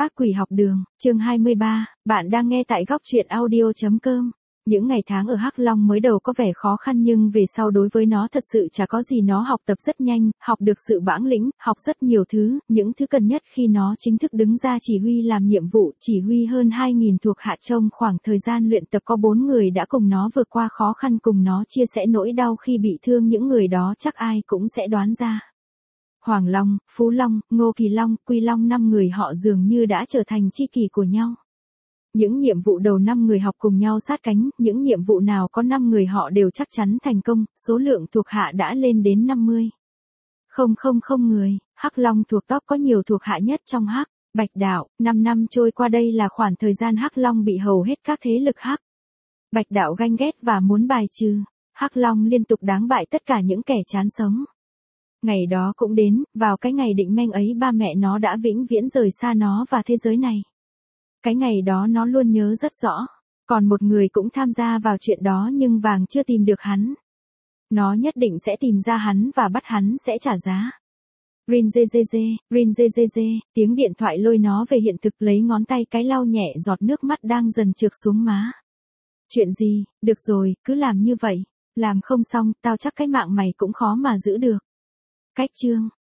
Ác quỷ học đường, chương 23, bạn đang nghe tại góc truyện audio.com. Những ngày tháng ở Hắc Long mới đầu có vẻ khó khăn nhưng về sau đối với nó thật sự chả có gì, nó học tập rất nhanh, học được sự bản lĩnh, học rất nhiều thứ, những thứ cần nhất khi nó chính thức đứng ra chỉ huy làm nhiệm vụ, chỉ huy hơn 2.000 thuộc hạ. Trong khoảng thời gian luyện tập có 4 người đã cùng nó vượt qua khó khăn, cùng nó chia sẻ nỗi đau khi bị thương, những người đó chắc ai cũng sẽ đoán ra. Hoàng Long, Phú Long, Ngô Kỳ Long, Quy Long, 5 người họ dường như đã trở thành tri kỷ của nhau. Những nhiệm vụ đầu 5 người học cùng nhau sát cánh, những nhiệm vụ nào có 5 người họ đều chắc chắn thành công, số lượng thuộc hạ đã lên đến 50. Không người, Hắc Long thuộc top có nhiều thuộc hạ nhất trong Hắc Bạch Đạo. 5 năm trôi qua, đây là khoảng thời gian Hắc Long bị hầu hết các thế lực Hắc Bạch Đạo ganh ghét và muốn bài trừ. Hắc Long liên tục đánh bại tất cả những kẻ chán sống. Ngày đó cũng đến, vào cái ngày định mệnh ấy ba mẹ nó đã vĩnh viễn rời xa nó và thế giới này. Cái ngày đó nó luôn nhớ rất rõ. Còn một người cũng tham gia vào chuyện đó nhưng vàng chưa tìm được hắn. Nó nhất định sẽ tìm ra hắn và bắt hắn sẽ trả giá. Rin dê dê, tiếng điện thoại lôi nó về hiện thực, lấy ngón tay cái lau nhẹ giọt nước mắt đang dần trượt xuống má. Chuyện gì, được rồi, cứ làm như vậy. Làm không xong, tao chắc cái mạng mày cũng khó mà giữ được. Cách chương